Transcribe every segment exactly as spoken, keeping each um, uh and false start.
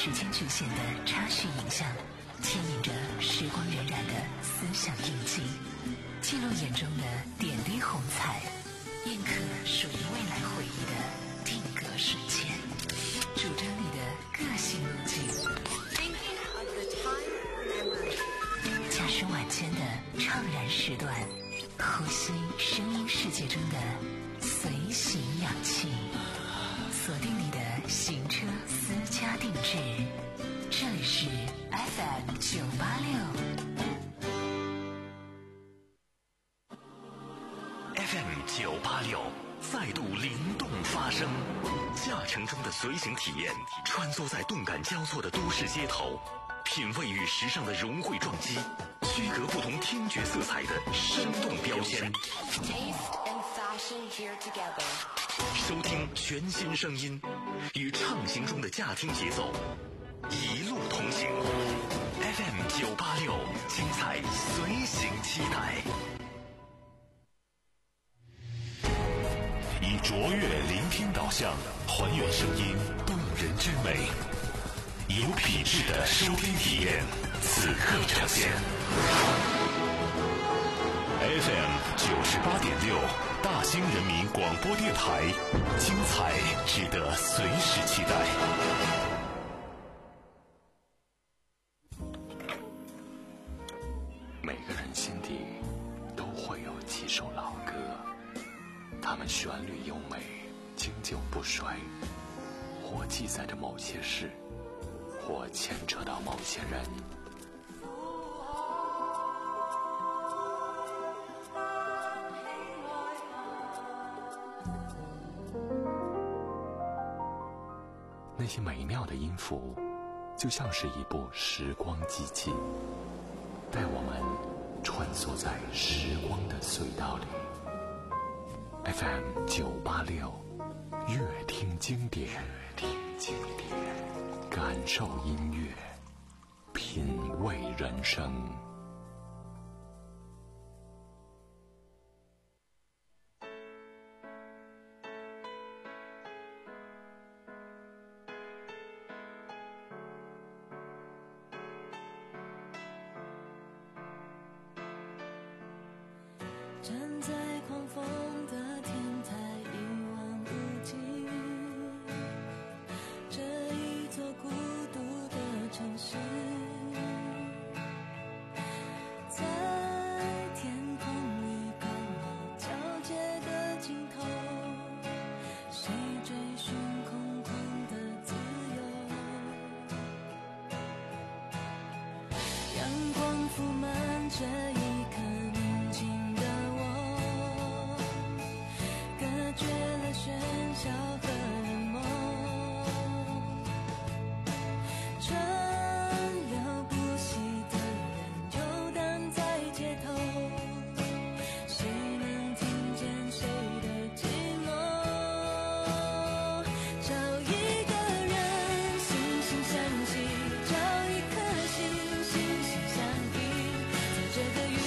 时间局限的插叙影像，牵引着时光荏苒的思想印记，记录眼中的点滴红彩，印刻属于未来回忆的定格瞬间，主张你的个性路径，驾驶晚间的怅然时段，呼吸声音世界中的随行氧气，锁定你的行车私家定制，这里是 F M 九八六 F M 九八六再度灵动发声，驾乘中的随行体验，穿梭在动感交错的都市街头，品味与时尚的融汇撞击，区隔不同听觉色彩的生动标签，收听全新声音，与畅行中的驾听节奏一路同行。 F M 九八六，精彩随行期待。以卓越聆听导向，还原声音动人之美，有品质的收听体验，此刻呈现。F M 九十八点六，大兴人民广播电台，精彩值得随时期待。每个人心底都会有几首老歌，它们旋律优美，经久不衰，或记载着某些事，或牵扯到某些人。那些美妙的音符，就像是一部时光机器，带我们穿梭在时光的隧道里。F M 九八六，乐听经典，乐听经典，感受音乐，品味人生。 站在狂风的天台，一望无际，这一座孤独的城市，在天空里刚好交界的尽头，谁追寻空空的自由？阳光铺满这一颗宁静的隔绝了喧嚣和人梦，川流不息的人游荡在街头，谁能听见谁的寂寞？找一个人惺惺相惜，找一颗心心心相印，在这个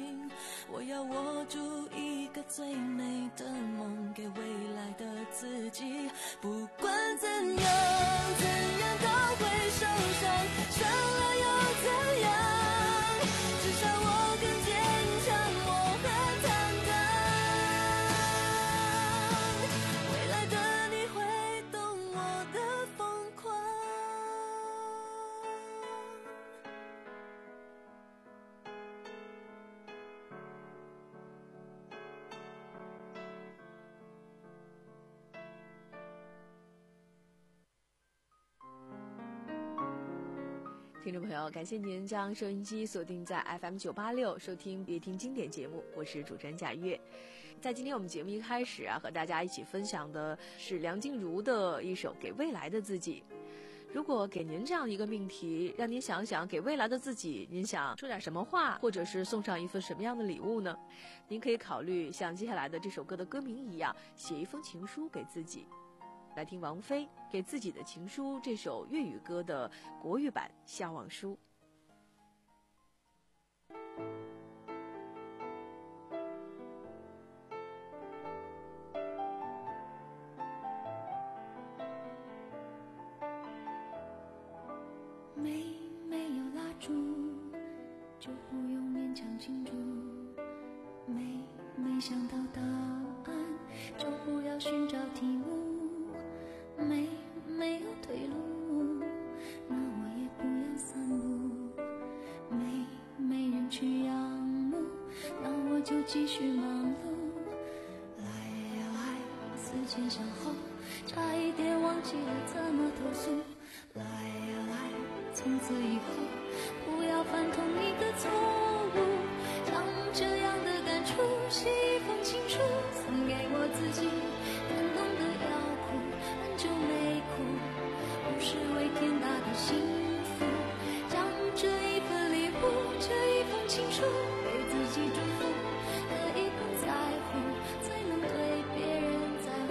我要握住一个最美的梦，给未来的自己。不管怎样，怎样都会受伤，伤了又怎样？至少我更坚强，我很坦荡。未来的你会懂我的疯狂。 听众朋友，感谢您将收音机锁定在 F M 九八六，收听别听经典节目，我是主持人贾月。在今天我们节目一开始啊，和大家一起分享的是梁静茹的一首《给未来的自己》。如果给您这样一个命题，让您想想给未来的自己，您想说点什么话，或者是送上一份什么样的礼物呢？您可以考虑像接下来的这首歌的歌名一样，写一封情书给自己。来听王菲给自己的情书这首粤语歌的国语版《向往书》。 没没有蜡烛，就不用勉强庆祝。没没想到答案，就不要寻找题目。没没有退路，那我也不要散步。没没人去仰慕，那我就继续忙碌。来呀来，思前想后，差一点忘记了怎么投诉。来呀来，从此以后不要犯同一个错误。将这样的感触写一封情书，送给我自己，感动的要哭，就没哭，不是为天大的幸福。将这一份礼物，这一封情书给自己祝福，可以不在乎，才能对别人在乎。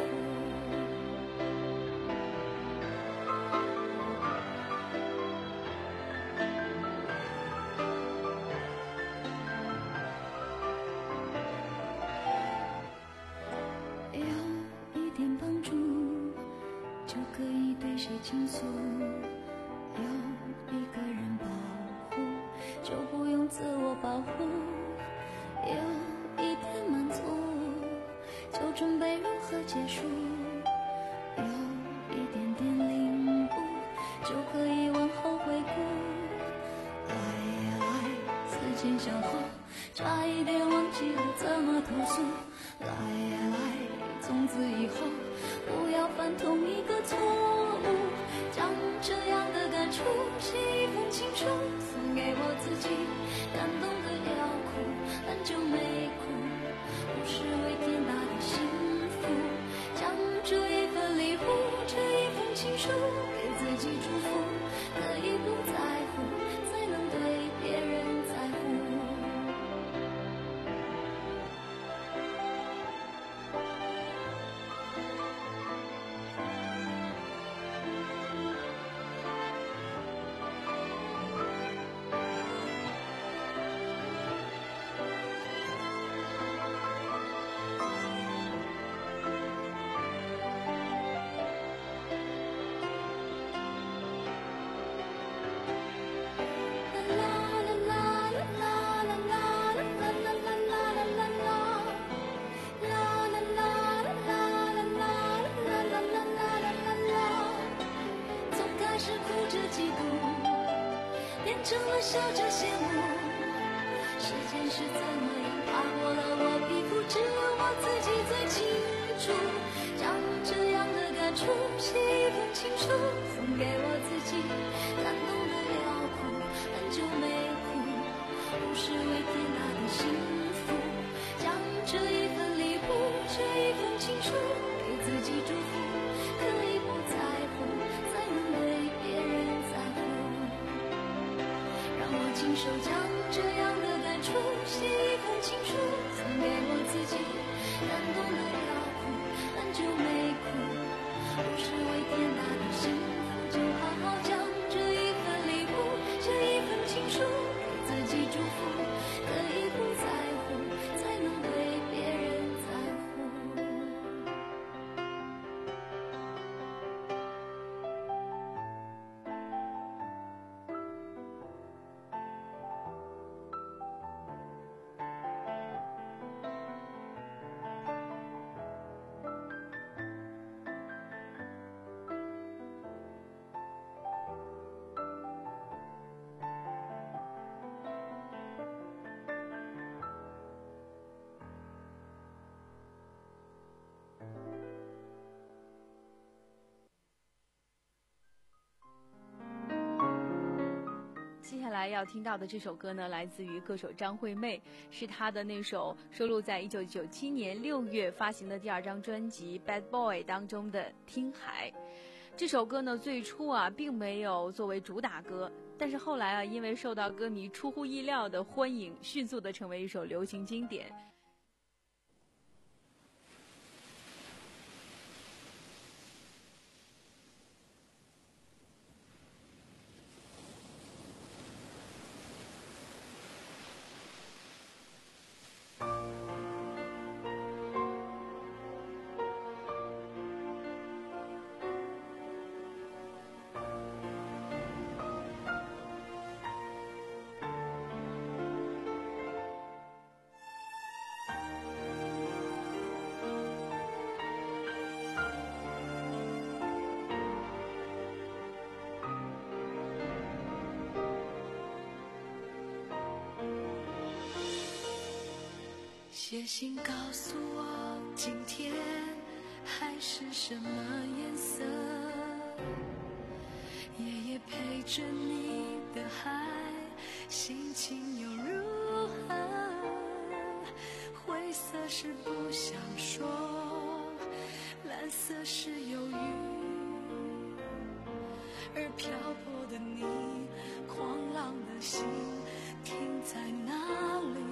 有一点帮助，就可以对谁倾诉。有一个人保护，就不用自我保护。有一点满足，就准备如何结束。有一点点领悟，就可以往后回顾。来呀来，思前想后，差一点忘记了怎么投诉。来呀来，从此以后不要犯同一个错误。将这样的感触写一封情书，送给我自己，感动的要哭，很久没哭，不是为天大的幸福。将这一份礼物，这一封情书给自己祝福，可以不在乎，才能对别人在乎。成了笑着羡慕，时间是怎么样爬过了我皮肤，只有我自己最清楚。将这样的感触写一封情书，送给我自己，感动的要哭，很久没哭，不是为天大的幸福。将这一份礼物，这一封情书给自己祝福，可以不在乎，才能对别人在乎。让我亲手将这样的感触写一封情书，送给我自己，感动的要哭，很久没哭，不是为天大的幸福，就好好将这一份礼物，这一份情书给自己祝福，可以不在乎。 来要听到的这首歌呢，来自于歌手张惠妹，是她的那首收录在一九九七年六月发行的第二张专辑《Bad Boy》当中的《听海》。这首歌呢，最初啊并没有作为主打歌，但是后来啊，因为受到歌迷出乎意料的欢迎，迅速的成为一首流行经典。 写信告诉我今天海是什么颜色，夜夜陪着你的海心情又如何，灰色是不想说，蓝色是忧郁，而漂泊的你狂浪的心停在哪里，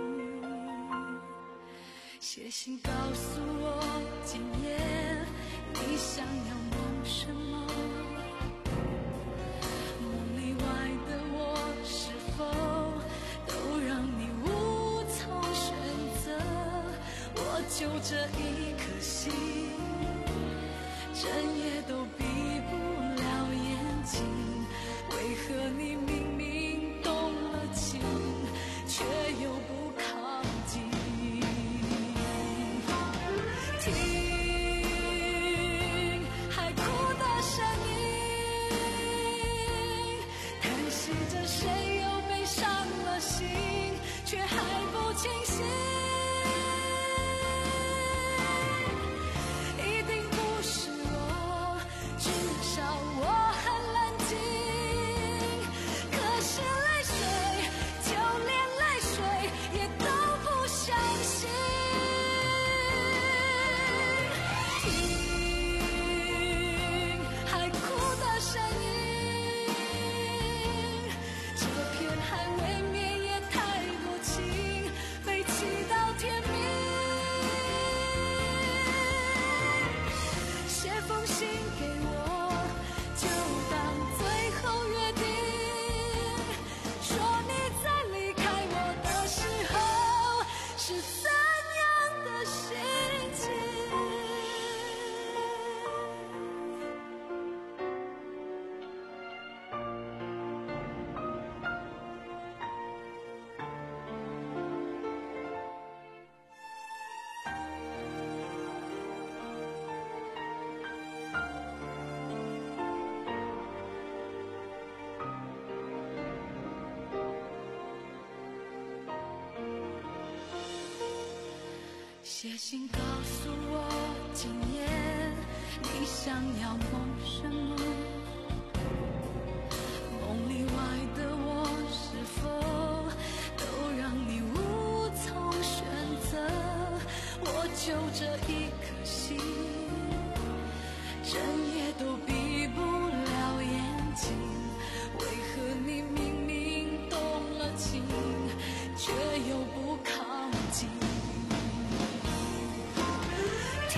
写信告诉我今夜你想要梦什么，梦里外的我是否都让你无从选择，我就这一颗心整夜都闭不了眼睛，为何你明明动了情却又不靠近，听海哭的声音，叹息着谁又被伤了心，却还不清醒，一定不是我，至少我很冷静，可是泪水就连泪水也都不相信，听海哭的声音，这片海未免也太多情，被气到天明，写封信给我，就当最后约定，说你在离开我的时候是怎样的心情。写信告诉我今夜你想要梦什么，梦里外的我是否都让你无从选择，我就这一颗心整夜都闭不了眼睛，为何你明明动了情却又不靠近，听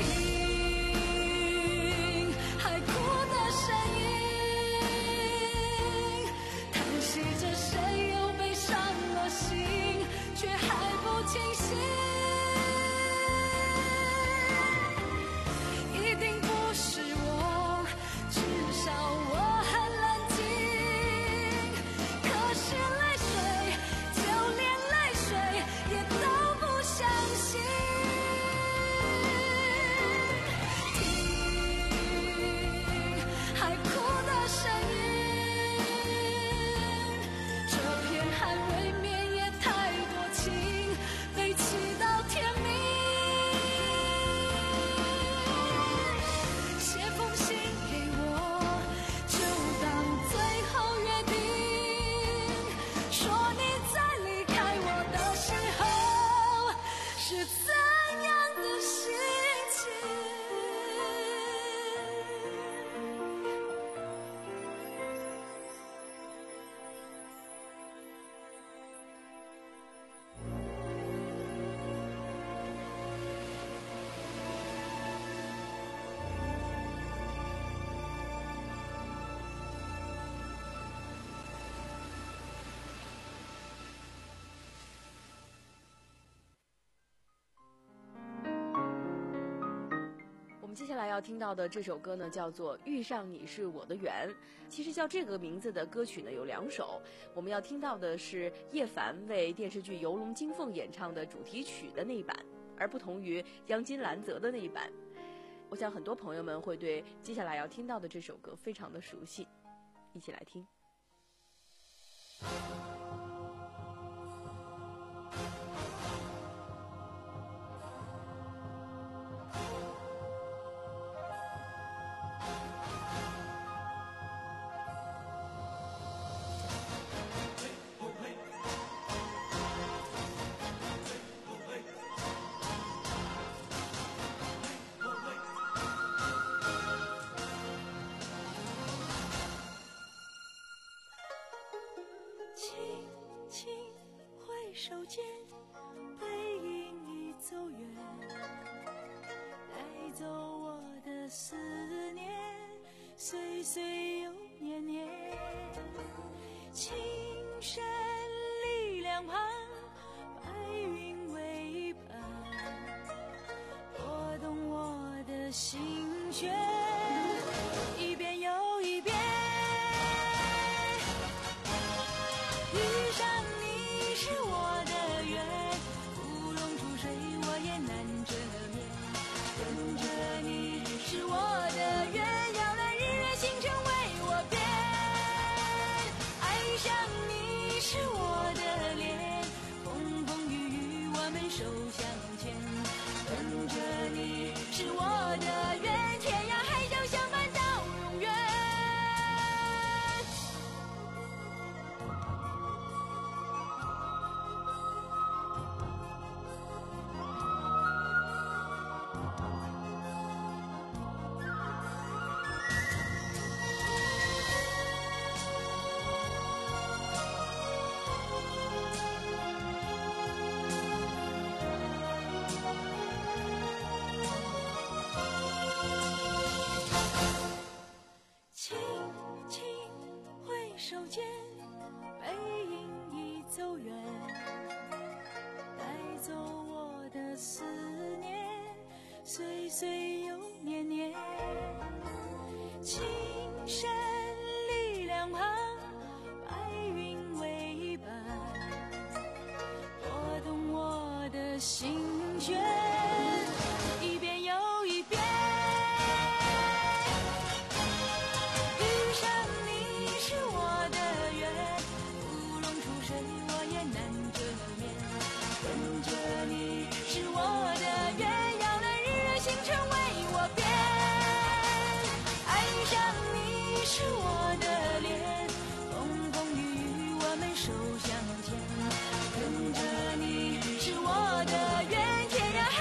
海哭的声音，叹息着谁又被伤了心，却还不清醒， 是怎样的心情？ 接下来要听到的这首歌呢，叫做《遇上你是我的缘》。其实叫这个名字的歌曲呢有两首，我们要听到的是叶凡为电视剧《游龙金凤》演唱的主题曲的那一版，而不同于央金兰泽的那一版。我想很多朋友们会对接下来要听到的这首歌非常的熟悉，一起来听。 手间背影已走远，带走我的思念，岁岁又年年。青山离两旁，白云为伴，拨动我的心弦，一遍又一遍。遇上你是我的缘，乌龙出水我也难遮面，跟着你是我的缘，摇篮日月星辰为我变。爱上你是我的脸，风风雨雨我们手相牵，跟着你是我的缘，天涯海角相伴到永远。轻轻挥手间，背影已走远，带走我的思念，岁岁又年年。青山离两旁，白云为伴，拨动我的心弦，一遍又一遍。遇上你是我的缘，乌龙出水我也难遮面，跟着你是我的缘，摇篮日月星辰为我变。爱上你是我的脸，风风雨雨我们手相牵，跟着你是我的缘，天涯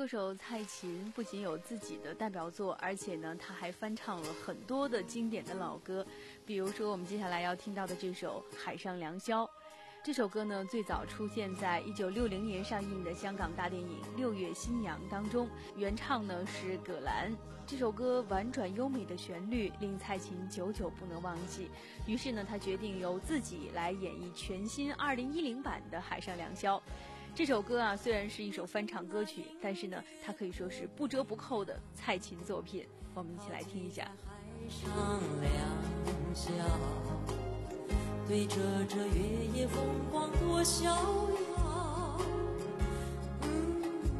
歌手蔡琴不仅有自己的代表作，而且呢，她还翻唱了很多的经典的老歌，比如说我们接下来要听到的这首《海上良宵》。这首歌呢，最早出现在一九六零年上映的香港大电影《六月新娘》当中，原唱呢是葛兰。这首歌婉转优美的旋律令蔡琴久久不能忘记，于是呢，她决定由自己来演绎全新二零一零版的《海上良宵》。这首歌啊，虽然是一首翻唱歌曲，但是呢，它可以说是不折不扣的蔡琴作品。我们一起来听一下。 海上良宵，对着这月夜风光多逍遥。嗯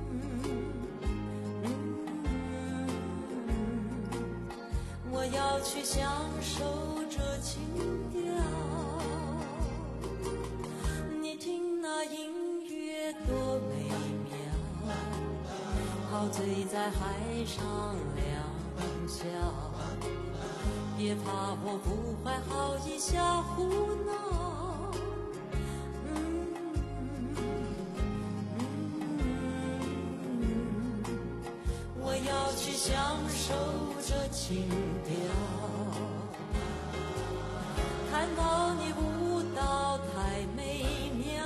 嗯嗯，我要去享受这情调。你听那音乐多美妙，陶醉在海上良宵。别怕我不怀好意瞎胡闹，嗯嗯，我要去享受这情调。看到你舞蹈太美妙，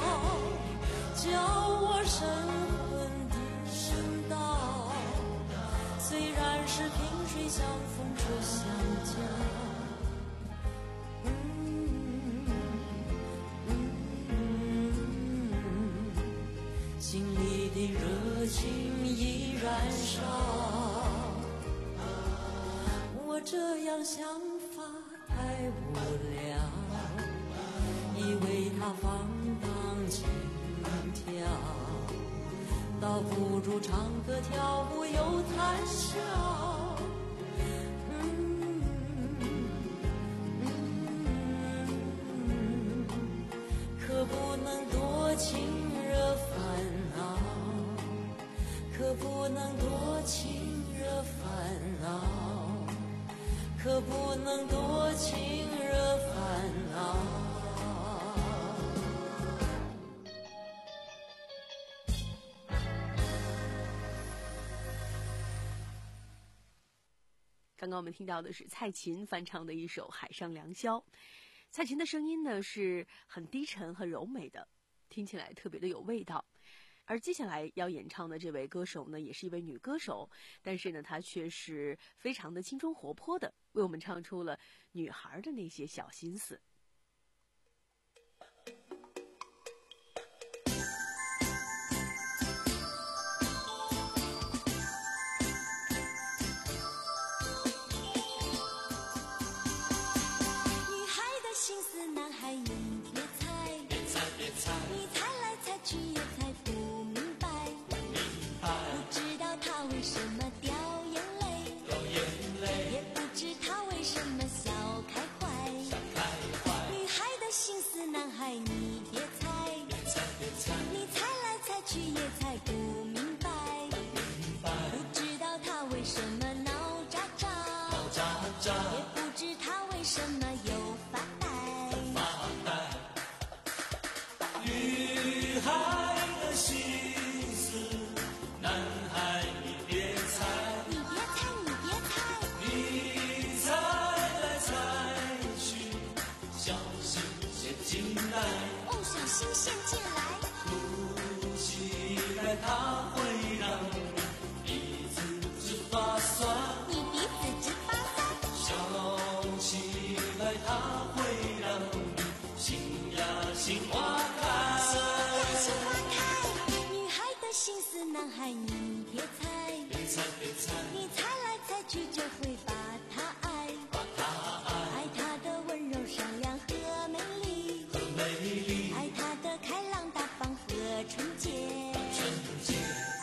叫我神魂颠倒。虽然是萍水相逢处相交，嗯嗯，心里的热情已燃烧。我这样想法太无聊，以为它放荡轻佻，倒不如唱歌跳舞又谈笑。嗯嗯，可不能多情惹烦恼，可不能多情惹烦恼，可不能多情惹烦恼。 刚刚我们听到的是蔡琴翻唱的一首《海上良宵》。蔡琴的声音呢是很低沉很柔美的，听起来特别的有味道。而接下来要演唱的这位歌手呢，也是一位女歌手，但是呢，她却是非常的青春活泼的，为我们唱出了女孩的那些小心思。 心思男孩你别猜，别猜别猜，你猜来猜去也猜不明白，不明白，不知道他为什么掉眼泪，掉眼泪，也不知他为什么笑开怀，笑开怀。女孩的心思男孩你别猜，别猜别猜，你猜来猜去也猜不明白，不明白，不知道他为什么闹喳喳，闹喳喳，也不知他为什么又发呆。 女孩的心思，男孩你别猜， 你别猜，你别猜， 你猜来猜去，小心陷进来， 哦，小心陷进来， 哭起来它会让你鼻子直发酸， 你鼻子直发酸， 笑起来它会让你心呀心花开， 心呀心花开。女孩的心思男孩你别猜， 别猜别猜， 你猜来猜去就会把他爱， 把它爱， 爱他的温柔善良和美丽， 和美丽， 爱他的开朗大方和纯洁， 纯洁。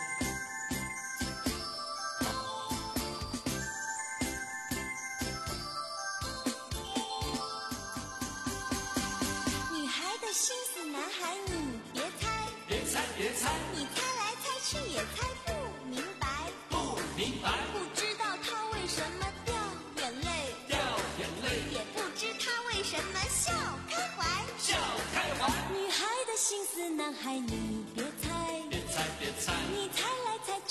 女孩的心思男孩你别猜， 别猜别猜， 你猜来猜去也猜不明白， 不明白， 不知道他为什么掉眼泪， 掉眼泪， 也不知他为什么笑开怀， 笑开怀。 女孩的心思男孩你别猜， 别猜别猜， 你猜来猜去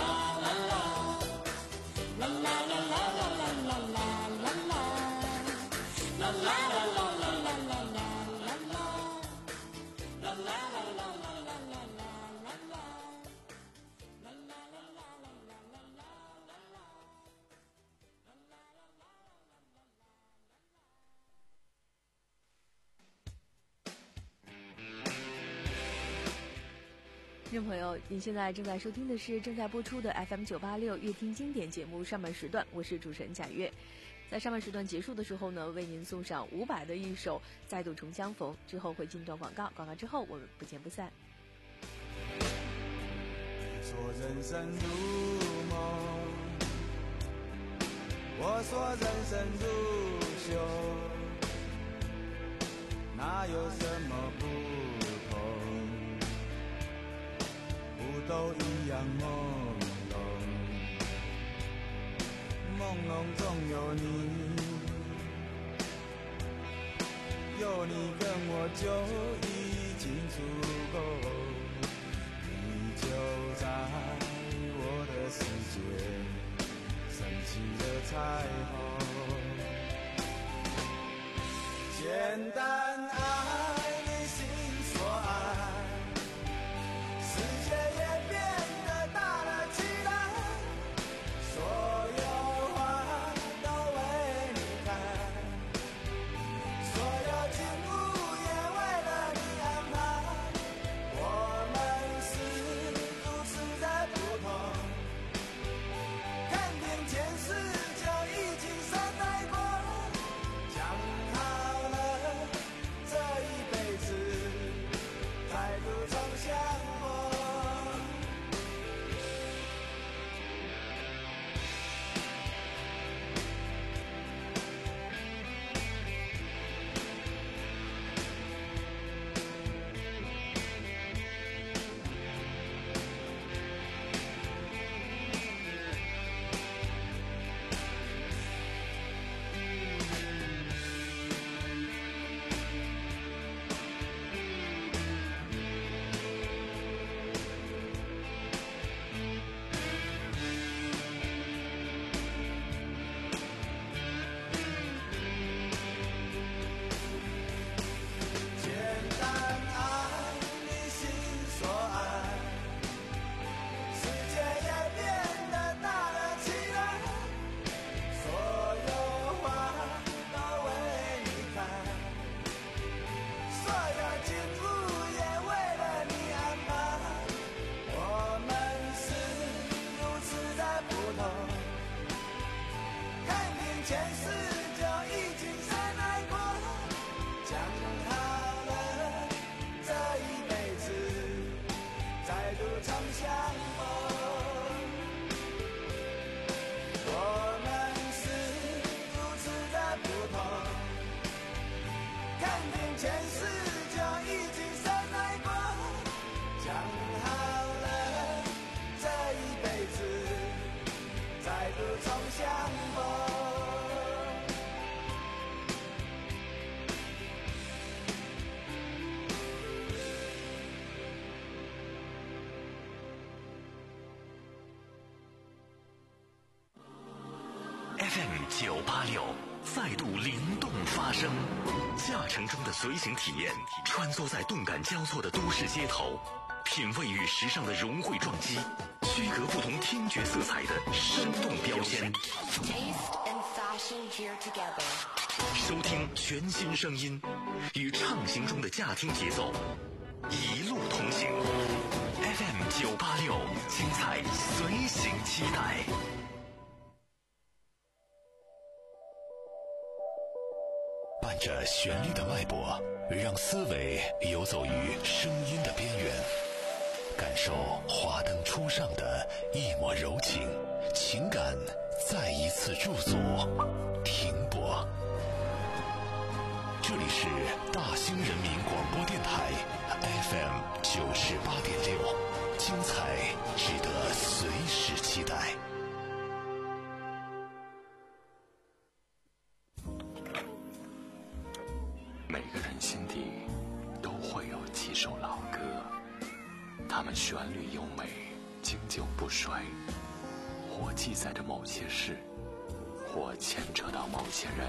听众朋友，您现在正在收听的是正在播出的 F M 九八六乐听经典节目上半时段，我是主持人贾月。在上半时段结束的时候呢，为您送上伍佰的一首《再度重相逢》，之后会进段广告，广告之后我们不见不散。 说人生如梦，我说人生如秀，哪有什么不同？不都一样朦胧，朦胧中有你，有你跟我就已经足够，你就在我的世界升起了彩虹，简单爱你心所爱，世界也变得大了起来，所有花都为你开，所有景物也为了你安排，我们是如此的不同，看遍前世就已经善待过，讲好了态度灵动发生，驾乘中的随行体验，穿梭在动感交错的都市街头，品味与时尚的融汇撞击，区隔不同听觉色彩的生动标签。收听全新声音，与畅行中的驾听节奏，一路同行。F M 九八六，精彩随行期待。伴着旋律的脉搏，让思维游走于声音的边缘，感受华灯初上的一抹柔情，情感再一次驻足停泊。这里是大兴人民广播电台 F M 九十八点六，精彩值得随时期待。每个人心底都会有几首老歌，它们旋律优美，经久不衰，或记载着某些事，或牵扯到某些人。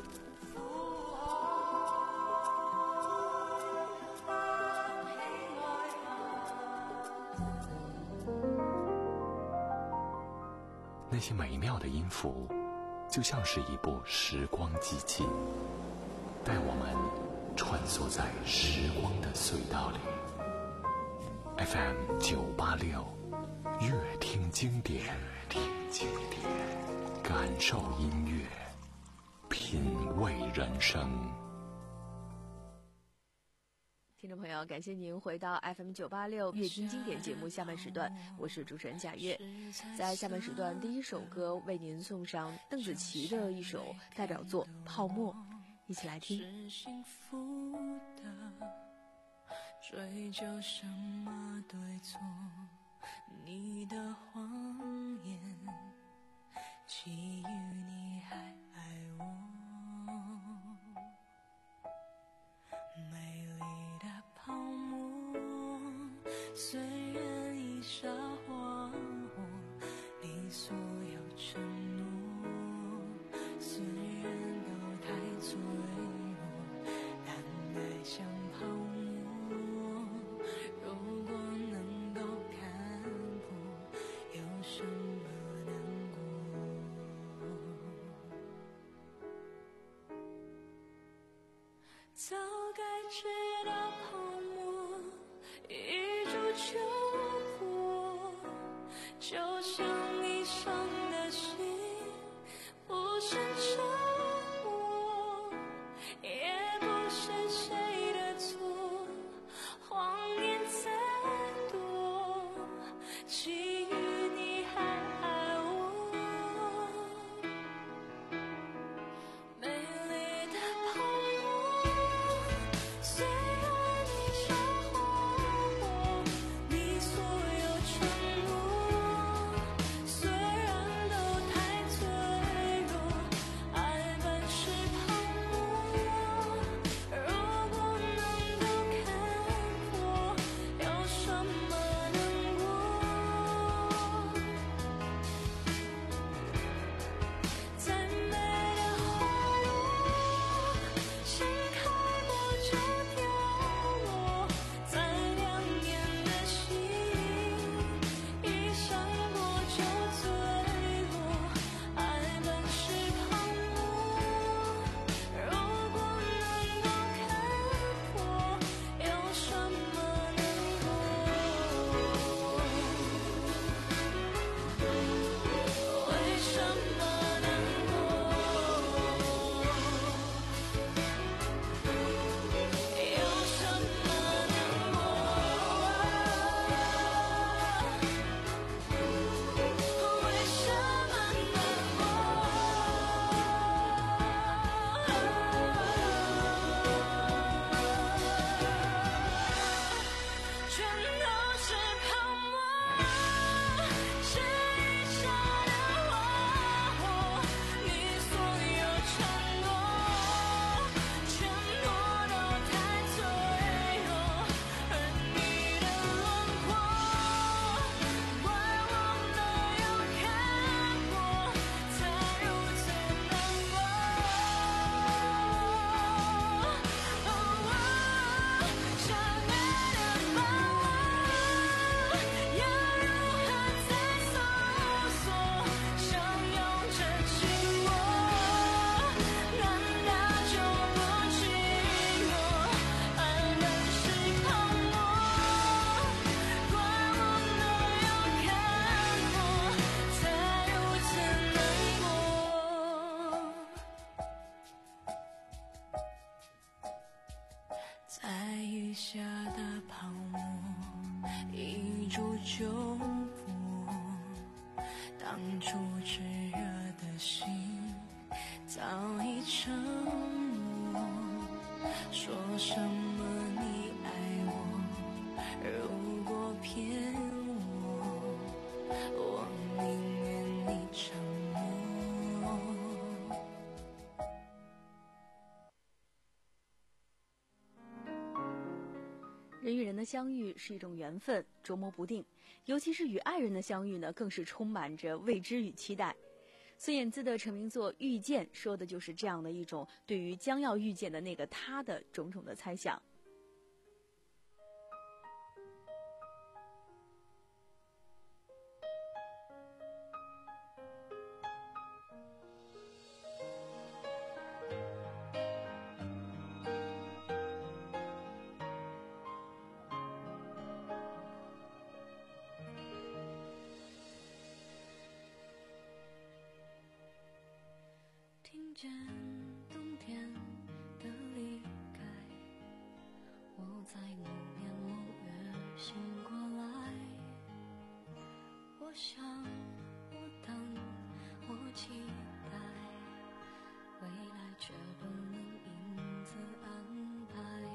那些美妙的音符，就像是一部时光机器，带我们穿梭在时光的隧道里。F M 九八六，乐听经典，乐听经典，感受音乐，品味人生。 听众朋友，感谢您回到 F M 九八六乐听经典节目下半时段，我是主持人贾月。在下半时段第一首歌为您送上邓紫棋的一首代表作《泡沫》，一起来听。 是幸福的追究什么对错，你的谎言基于你还爱我，美丽的泡沫虽然已沙化我，你所有承诺虽然都太脆弱，但爱像泡沫，如果能够看破，有什么难过？早该知道泡沫一触就破，就像你伤的心不是沉默，也不是谁的错，谎言再多，基于你还爱我，美丽的泡沫虽然你沙化我，你所有承诺虽然都太脆弱，爱本是泡沫， 下的泡沫，一触就破。当初炽热的心早已沉默，说什么你爱我，如果骗我，我宁愿你沉默。 人与人的相遇是一种缘分，捉摸不定，尤其是与爱人的相遇呢，更是充满着未知与期待。孙燕姿的成名作《遇见》说的就是这样的一种对于将要遇见的那个他的种种的猜想。 听见冬天的离开，我在某年某月醒过来。我想，我等，我期待，未来却不能因此安排。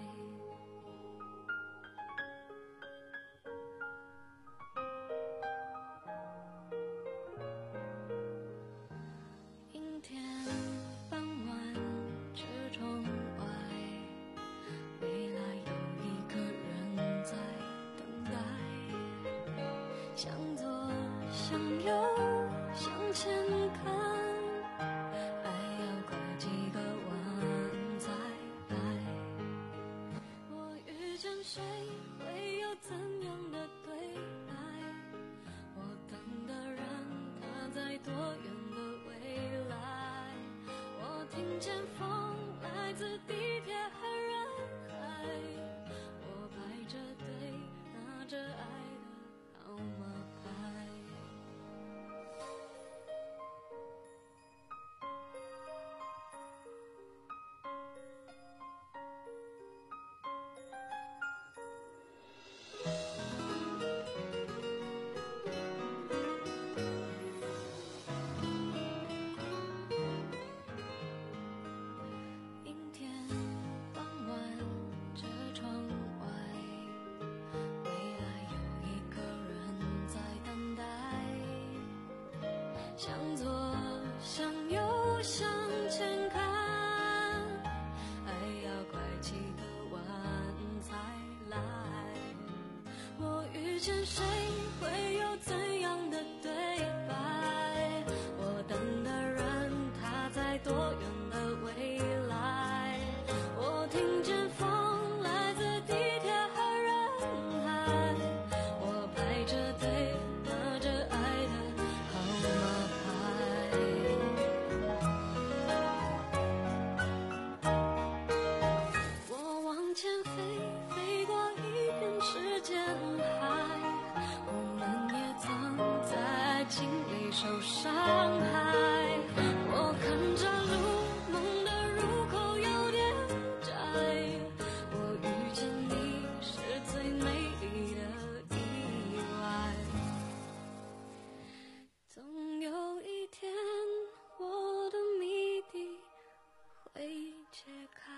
阴天傍晚，车窗外，未来有一个人在等待。向左，向右，向前看，爱要拐几个弯才来。我遇见谁，会有怎样的对白？我等的人，他在多远的未来？我听见风来自地铁和人海，我排着队拿着爱的号码牌。阴天傍晚，车窗外，未来有一个人在等待。向左，向右，向前看，爱要拐几个弯才来。我遇见谁，会有怎样的对白？我等的人，他在多远的未来？我听见风来自地铁和人海，我排着队拿着爱的号码牌。我往前飞，飞过一片时间海，我们也曾在爱情里受伤害。我看着路，梦的入口有点窄，我遇见你是最美丽的意外。总有一天，我的谜底会解开。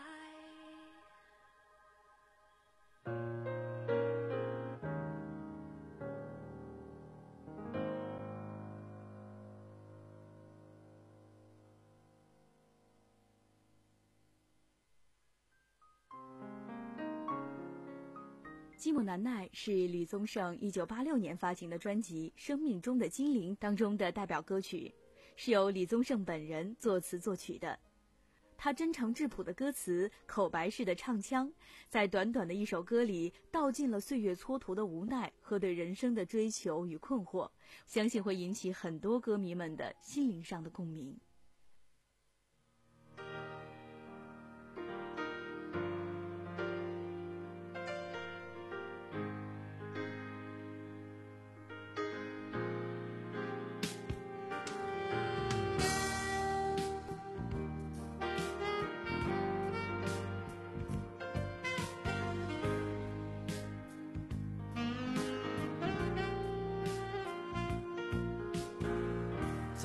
《寂寞难耐》是吕宗盛一九八六年发行的专辑《生命中的精灵》当中的代表歌曲，是由李宗盛本人作词作曲的。他真诚质朴的歌词，口白式的唱腔，在短短的一首歌里道尽了岁月蹉跎的无奈和对人生的追求与困惑，相信会引起很多歌迷们的心灵上的共鸣。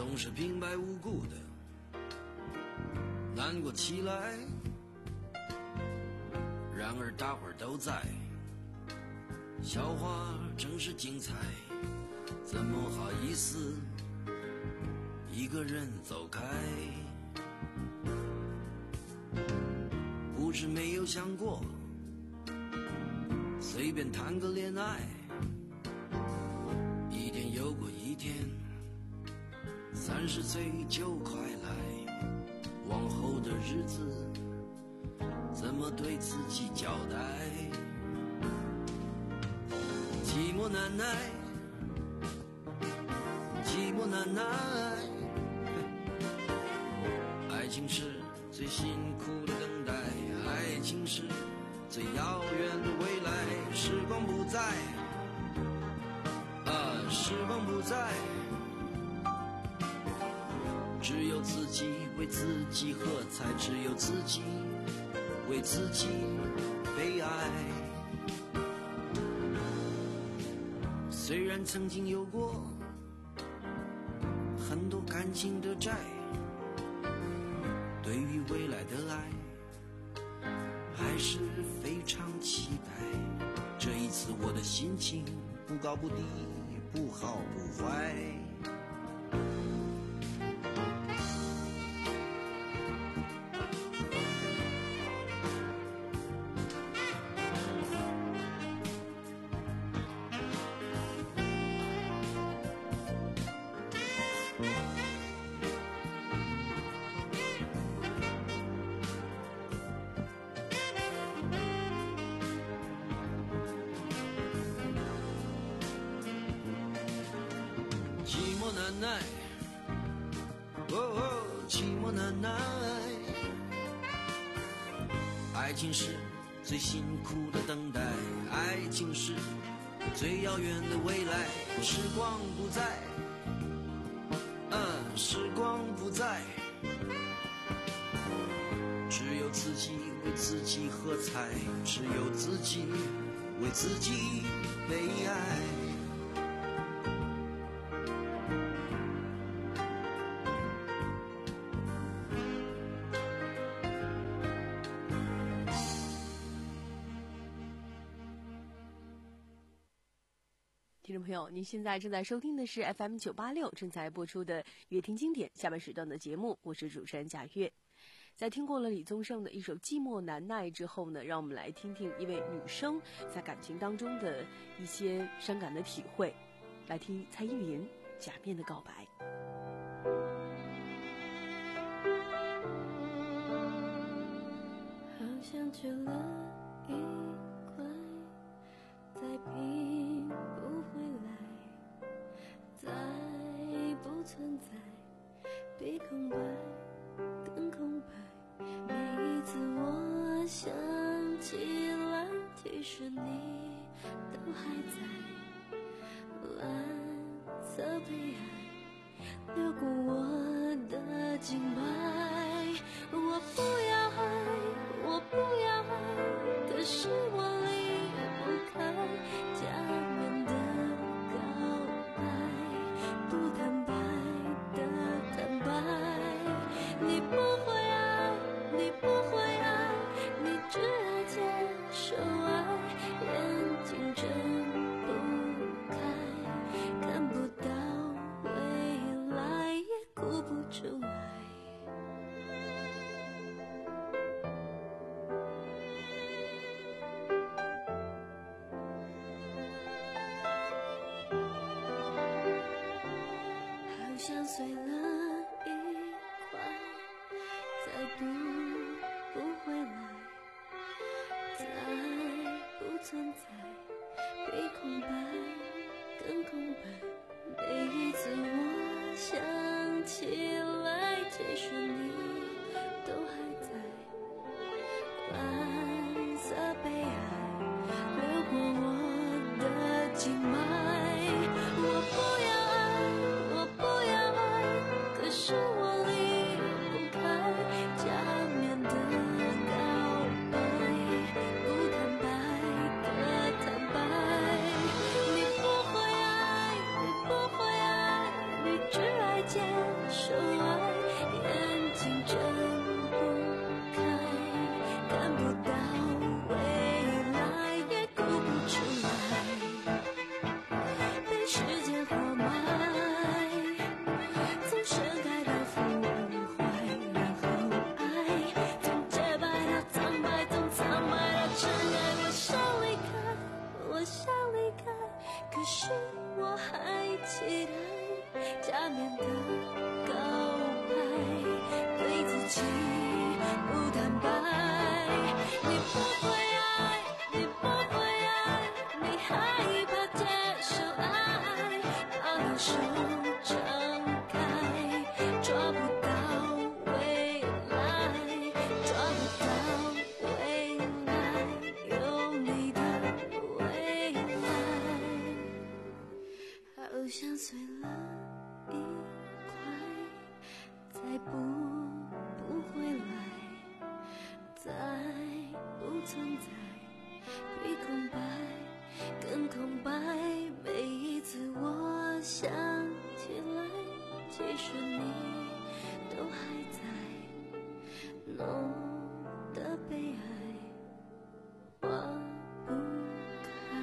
总是平白无故的难过起来。然而大伙儿都在，笑话真是精彩，怎么好意思一个人走开？不是没有想过随便谈个恋爱，一天又过一天，三十岁就快来，往后的日子怎么对自己交代？寂寞难耐，寂寞难耐，爱情是最辛苦的等待，爱情是最遥远的未来。时光不再，啊，时光不再，只有自己为自己喝彩，只有自己为自己悲哀。虽然曾经有过很多感情的债，对于未来的爱还是非常期待。这一次我的心情不高不低，不好不坏。寂寞难耐，哦哦，寂寞难耐，爱情是最辛苦的等待，爱情是最遥远的未来。时光不再，嗯，时光不再，只有自己为自己喝彩，只有自己为自己悲哀。 听众朋友，您现在正在收听的是 F M 九八六正在播出的乐听经典下半时段的节目，我是主持人贾月。在听过了李宗盛的一首《寂寞难耐》之后呢，让我们来听听一位女生在感情当中的一些伤感的体会，来听蔡依林《假面的告白》。 好像吃了一块，再拼不回来，再不存在，比空白更空白。每一次我想起来，其实你都还在。蓝色悲哀流过我的静脉，我不要爱，我不要爱，可是我离不开假面的告白，不坦白的坦白。你不会爱，你不会爱，你只爱接受爱，眼睛睁不开，看不到未来，也哭不出来。好像碎了一块，再补不回来，再不存在，比空白更空白。每一次我想起来，其实你都还在。蓝色悲哀流过我的静脉，我不要爱，我不要爱，可是我离不开假面的告白，不坦白的坦白。你不会爱，你不会爱，你只爱接存在，比空白更空白。每一次我想起来，其实你都还在，浓的悲哀化不开。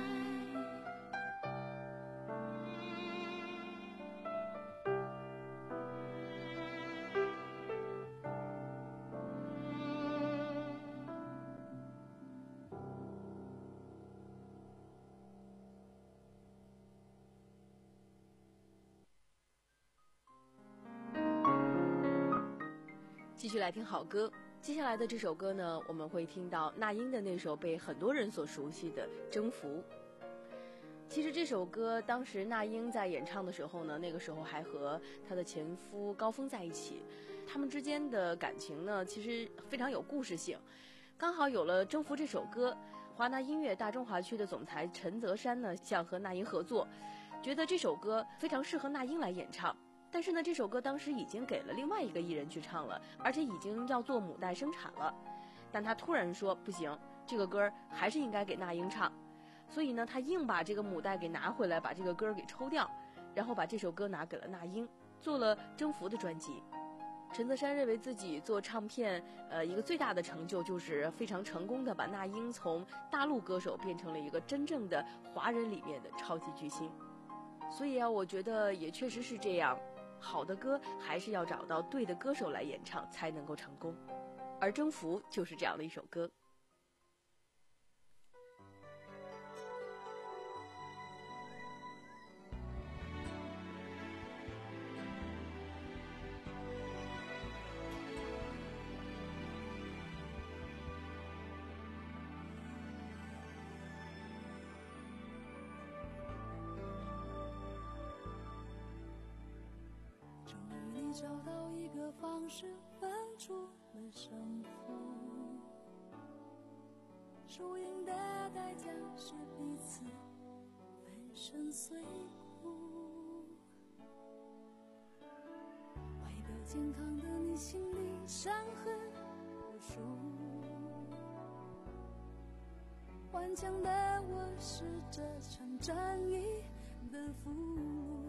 继续来听好歌。接下来的这首歌呢，我们会听到那英的那首被很多人所熟悉的《征服》。其实这首歌当时那英在演唱的时候呢，那个时候还和她的前夫高峰在一起，他们之间的感情呢，其实非常有故事性。刚好有了《征服》这首歌，华纳音乐大中华区的总裁陈泽山呢，想和那英合作，觉得这首歌非常适合那英来演唱。但是呢，这首歌当时已经给了另外一个艺人去唱了，而且已经要做母带生产了。但他突然说不行，这个歌还是应该给那英唱。所以呢，他硬把这个母带给拿回来，把这个歌给抽掉，然后把这首歌拿给了那英，做了《征服》的专辑。陈泽山认为自己做唱片，呃，一个最大的成就就是非常成功的把那英从大陆歌手变成了一个真正的华人里面的超级巨星。所以啊，我觉得也确实是这样。好的歌还是要找到对的歌手来演唱才能够成功，而《征服》就是这样的一首歌。 找到一个方式分出了胜负，输赢的代价是彼此粉身碎骨。外表健康的你心里伤痕无数，顽强的我是这场战役的俘虏，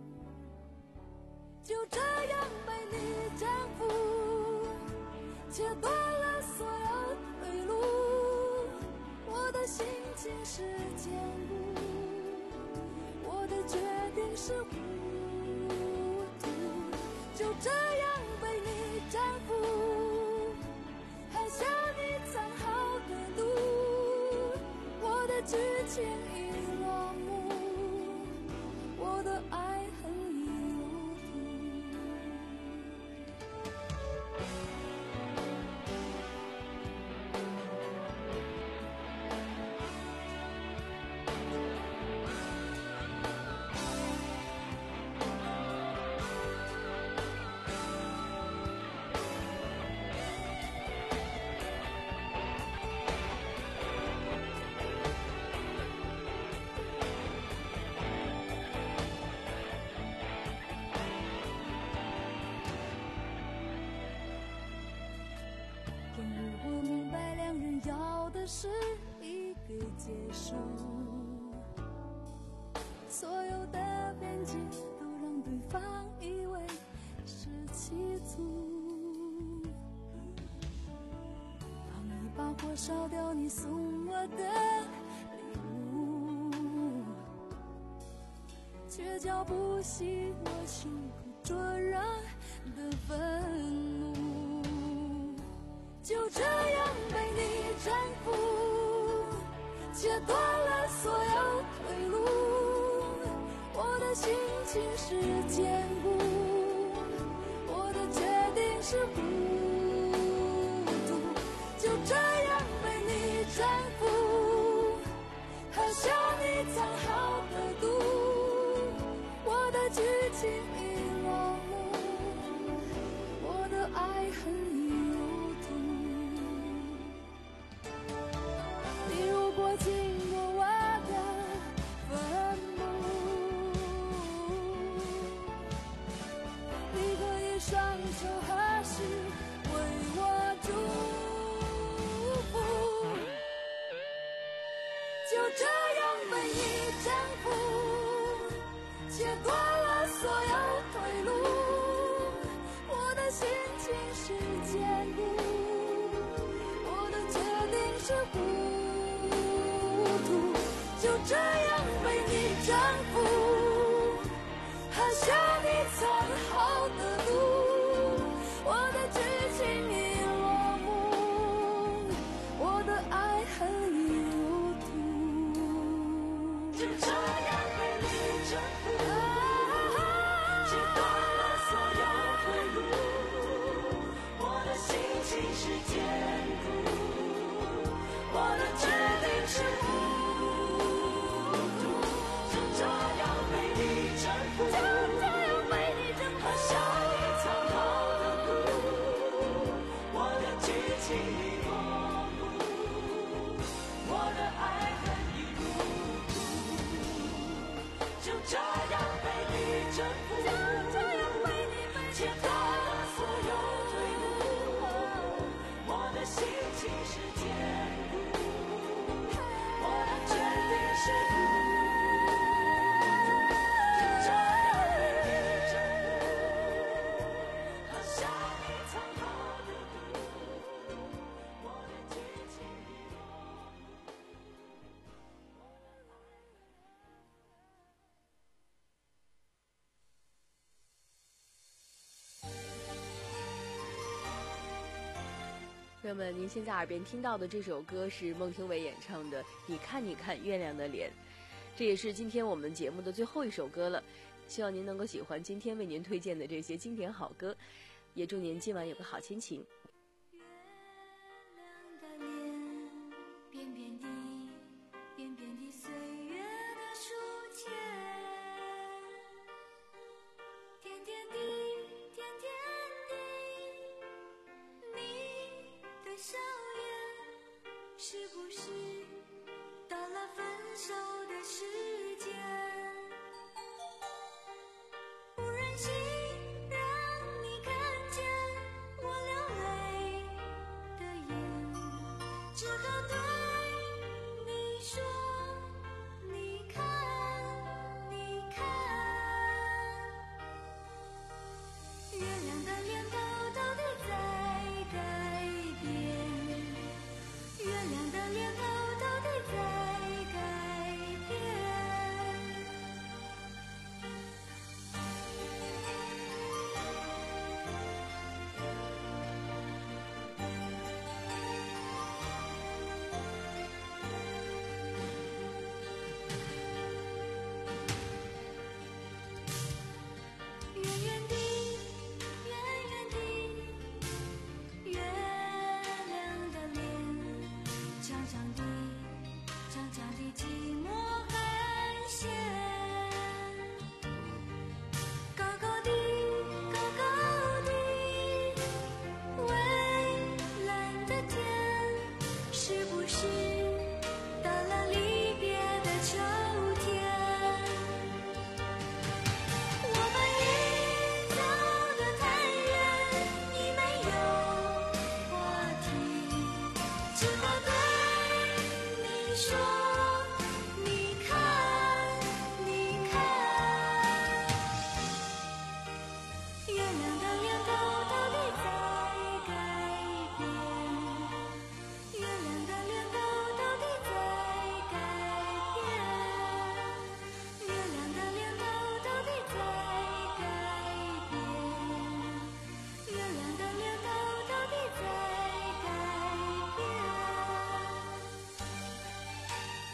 就这样被你征服，切断了所有退路。我的心情是坚固，我的决定是糊涂，就这样被你征服，还向你藏好的毒。我的剧情已落幕，我的爱恨已是一个结束，所有的边界都让对方以为是欺足，放一把火烧掉你送我的礼物，却浇不熄我胸口灼热的愤怒，就这样被你征服，切断了所有退路。我的心情是坚固，我的决定是糊涂，就这样被你征服，好像你藏好的毒。我的剧情已落幕，我的爱恨已如土。你如果经过我的坟墓，你可以双手合十，我切断了所有退路，我的心情是坚固，我的决定是糊涂，就这样被你征服，好像一场好的路，我的剧情已落幕，我的爱恨已入土，就这样被你征服，切断了所有退路，我的心情是坚固，我的决定是糊涂，就这样被你征服，就这样被你征服，好像一场好的路，我的剧情已落幕，我的爱恨已入土，就这样被你征服，就这样被你切断了所有退路，我的心情是坚固，我的决定是糊涂，就这样被你征服，好像一场好的路，我的剧情已落幕。 朋友们，您现在耳边听到的这首歌是孟庭苇演唱的《你看你看月亮的脸》，这也是今天我们节目的最后一首歌了。希望您能够喜欢今天为您推荐的这些经典好歌，也祝您今晚有个好心情。 月亮的脸，扁扁的，扁扁的岁月的书签，甜甜的，甜甜的，你的笑颜，是不是到了分手的时间？不忍心让你看见我流泪的眼，只好对你说，你看，你看，月亮的脸头到底在改变，月亮的脸头到底在改变。远远的，远远的，月亮的脸，长长的，长长的寂寞寒线，高高的，高高的，蔚蓝的天，是不是到了离别的秋天？我们已走得太远，你没有话题，只好对你说，你看，你看，月亮的脸头到底在改变，月亮的脸头到底在改变，月亮的脸头到底在改变，月亮的脸头到底在改变。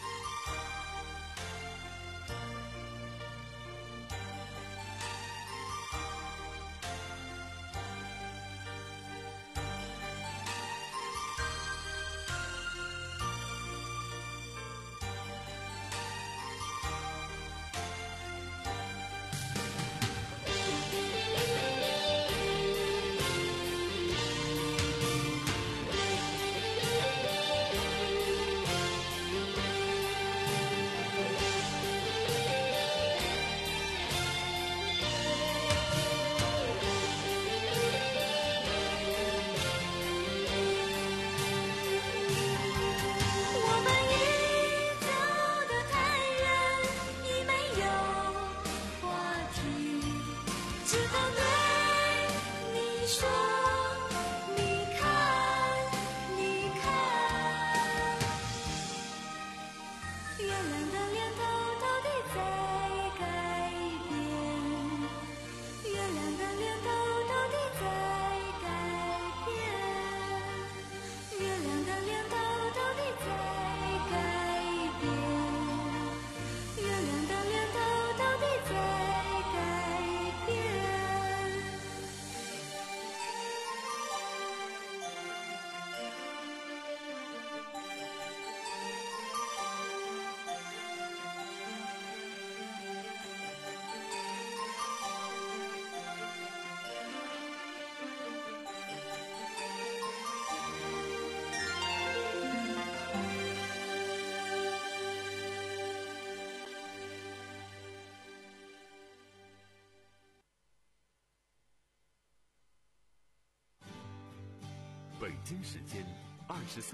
北京时间二十三